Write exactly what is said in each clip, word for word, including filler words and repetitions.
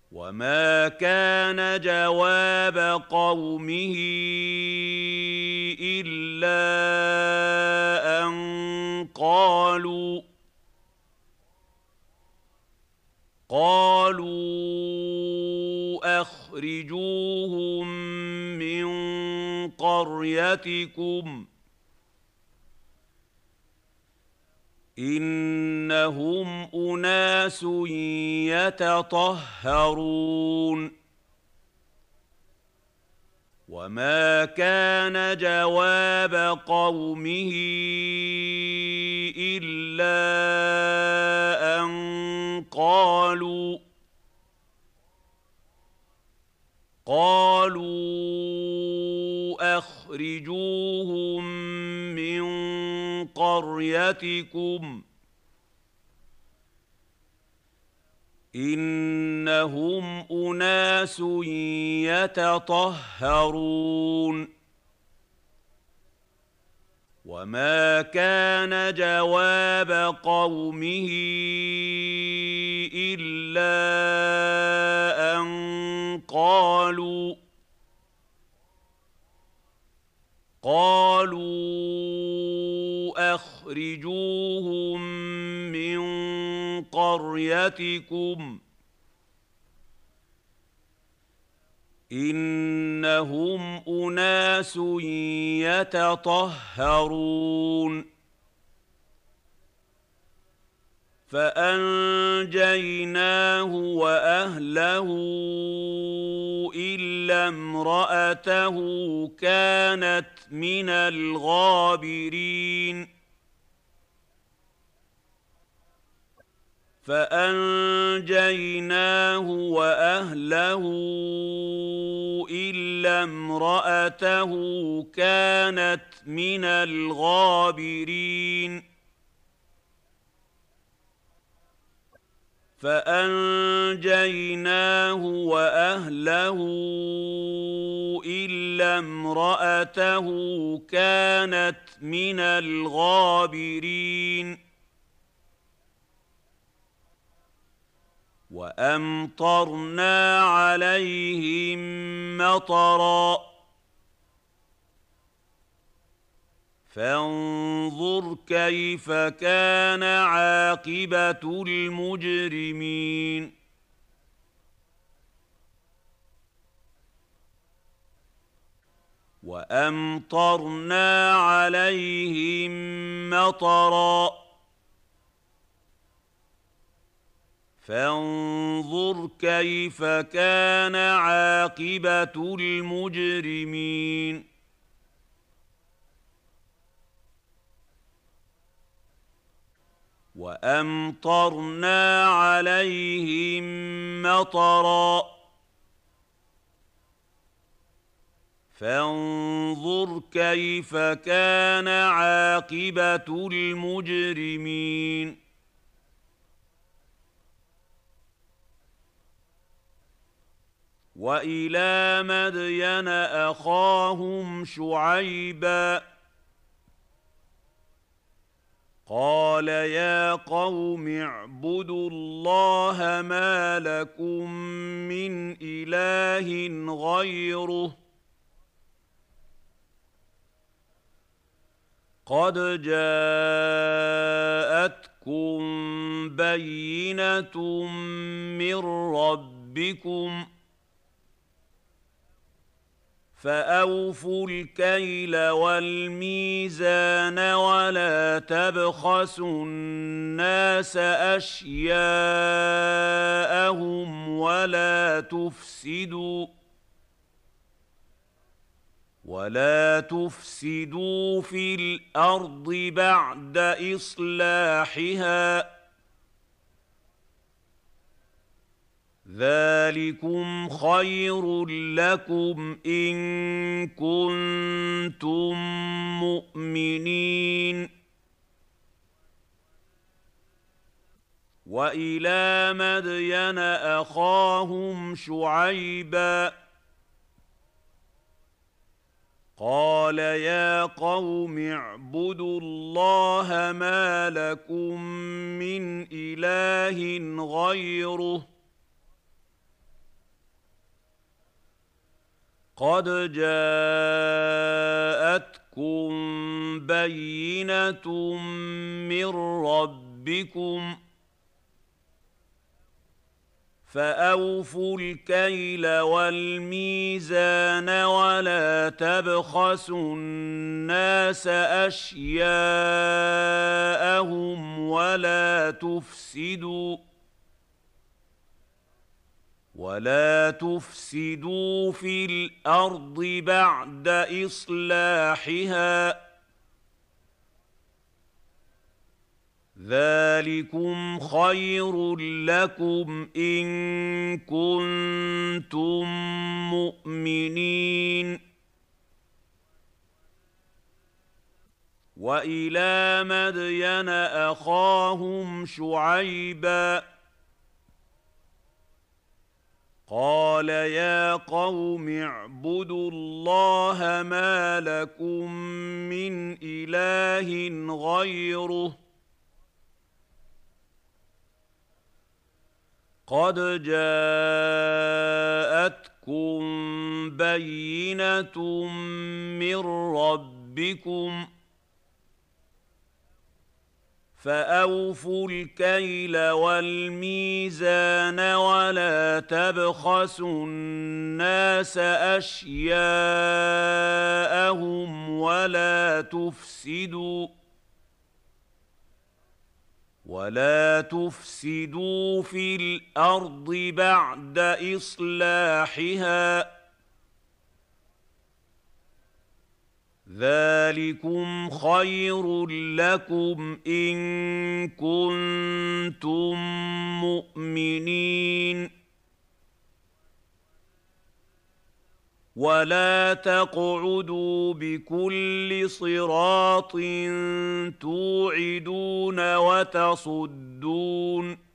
وما كان جواب قومه إلا أن قالوا قالوا أخرجوهم من قريتكم إنهم أناس يتطهرون وما كان جواب قومه إلا أن قالوا قالوا أخرجوهم من قريتكم إنهم أناس يتطهرون وما كان جواب قومه إلا أن قالوا قالوا أخرجوهم من قريتكم إنهم أناس يتطهرون فأنجيناه وأهله إلا امرأته كانت من الغابرين فأنجيناه وأهله إلا امرأته كانت من الغابرين فأنجيناه وأهله إلا امرأته كانت من الغابرين وأمطرنا عليهم مطرًا فانظر كيف كان عاقبة المجرمين وأمطرنا عليهم مطرًا فانظر كيف كان عاقبة المجرمين وأمطرنا عليهم مطرًا فانظر كيف كان عاقبة المجرمين وإلى مدين أخاهم شعيباً قال يا قوم اعبدوا الله ما لكم من إله غيره قد جاءتكم بينة من ربكم فأوفوا الكيل والميزان ولا تبخسوا الناس أشياءهم ولا تفسدوا ولا تفسدوا في الأرض بعد إصلاحها ذلكم خير لكم إن كنتم مؤمنين وإلى مدين أخاهم شعيباً قال يا قوم اعبدوا الله ما لكم من إله غيره قد جاءتكم بينة من ربكم فأوفوا الكيل والميزان ولا تبخسوا الناس أشياءهم ولا تفسدوا ولا تفسدوا في الأرض بعد إصلاحها ذلكم خير لكم إن كنتم مؤمنين وإلى مدين أخاهم شعيبا قال يا قوم اعبدوا الله ما لكم من إله غيره قد جاءتكم بينة من ربكم فأوفوا الكيل والميزان ولا تبخسوا الناس أشياءهم ولا تفسدوا ولا تفسدوا في الأرض بعد إصلاحها ذلكم خير لكم إن كنتم مؤمنين ولا تقعدوا بكل صراط توعدون وتصدون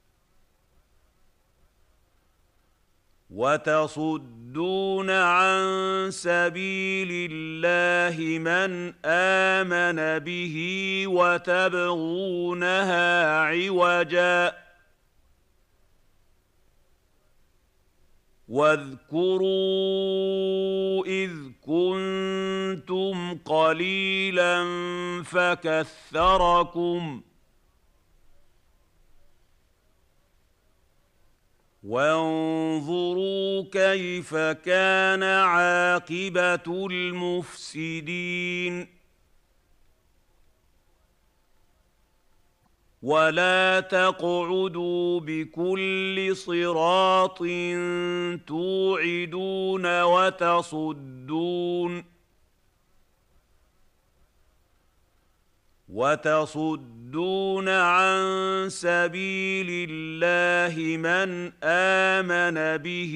وتصدون عن سبيل الله من آمن به وتبغونها عوجا واذكروا إذ كنتم قليلا فكثركم وانظروا كيف كان عاقبة المفسدين ولا تقعدوا بكل صراط توعدون وتصدون وتصدون عن سبيل الله من آمن به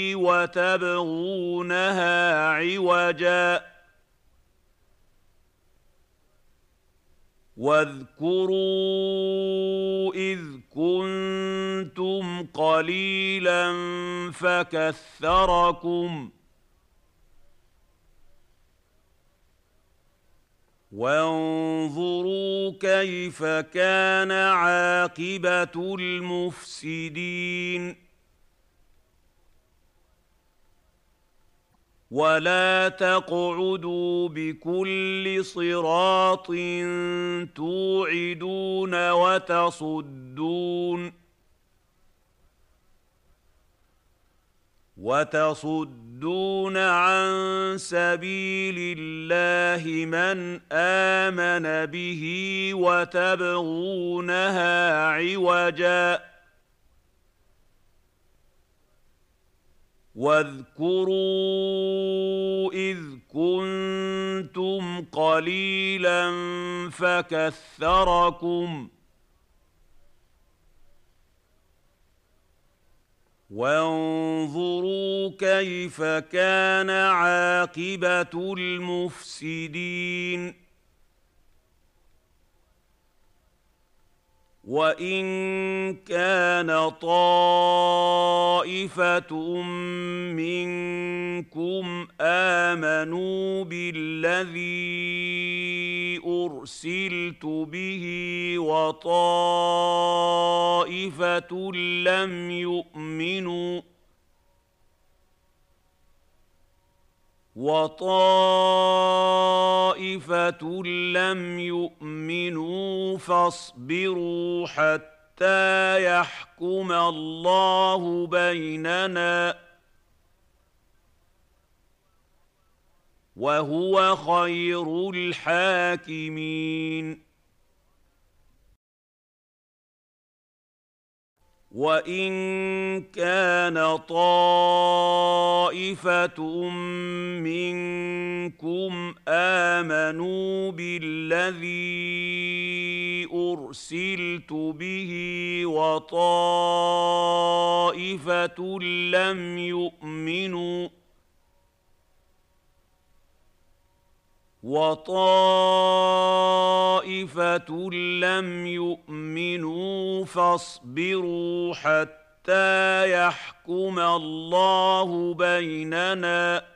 وتبغونها عوجا واذكروا إذ كنتم قليلا فكثركم وانظروا كيف كان عاقبة المفسدين ولا تقعدوا بكل صراط توعدون وتصدون وتصدون عن سبيل الله من آمن به وتبغونها عوجا واذكروا إذ كنتم قليلا فكثركم وانظروا كيف كان عاقبة المفسدين وإن كان طائفة منكم آمنوا بالذي أرسلت به وطائفة لم يؤمنوا وطائفة لم يؤمنوا فاصبروا حتى يحكم الله بيننا وهو خير الحاكمين وإن كان طائفة منكم آمنوا بالذي أرسلت به وطائفة لم يؤمنوا وطائفة لم يؤمنوا فاصبروا حتى يحكم الله بيننا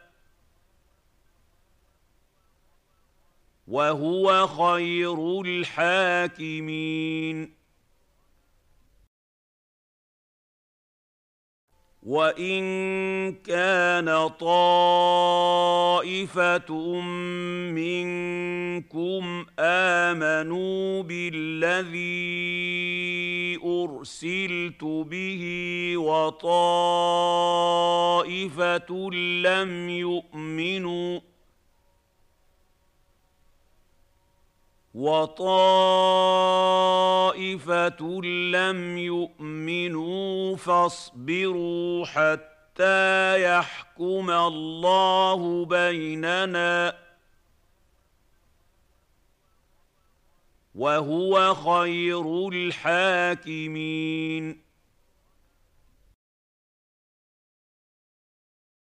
وهو خير الحاكمين وإن كان طائفة منكم آمنوا بالذي أرسلت به وطائفة لم يؤمنوا وطائفة لم يؤمنوا فاصبروا حتى يحكم الله بيننا وهو خير الحاكمين